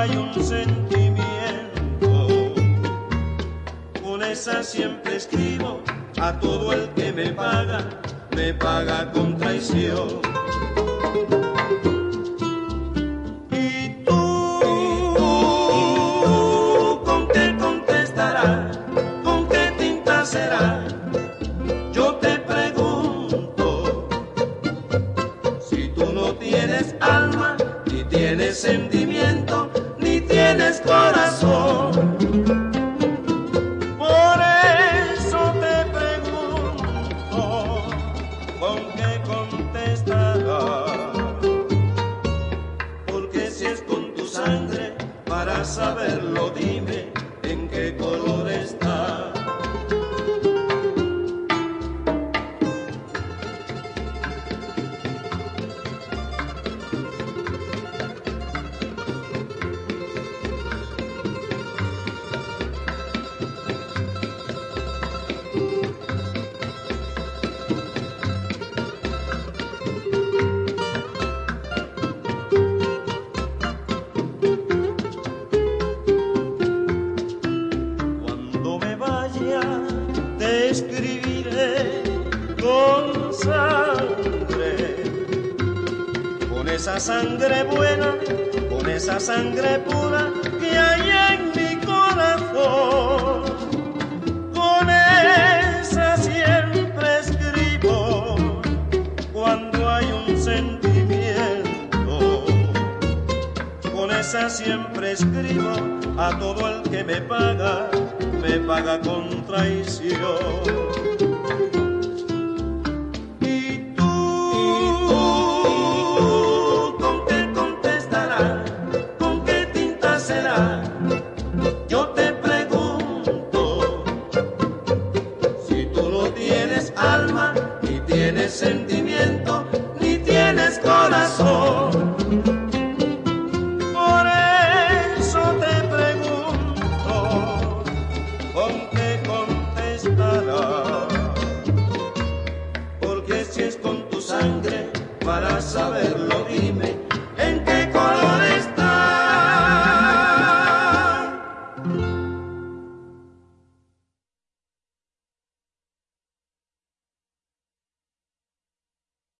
hay un sentimiento, con esa siempre escribo a todo el que me paga con traición. ¿Y tú con qué contestarás? ¿Con qué tinta será? Yo te pregunto, si tú no tienes alma, ni tienes sentimiento, ni tienes corazón. Por eso te pregunto, ¿con qué contestarás? Porque si es con tu sangre, para saberlo dime en qué color está. Te escribiré con sangre, con esa sangre buena, con esa sangre pura que hay en mi corazón. Con esa siempre escribo cuando hay un sentimiento, con esa siempre escribo a todo el que me paga con traición. ¿Y tú con qué contestarás? ¿Con qué tinta será? Yo te pregunto, si tú no tienes alma, ni tienes sentimiento, ni tienes corazón. Porque si es con tu sangre, para saberlo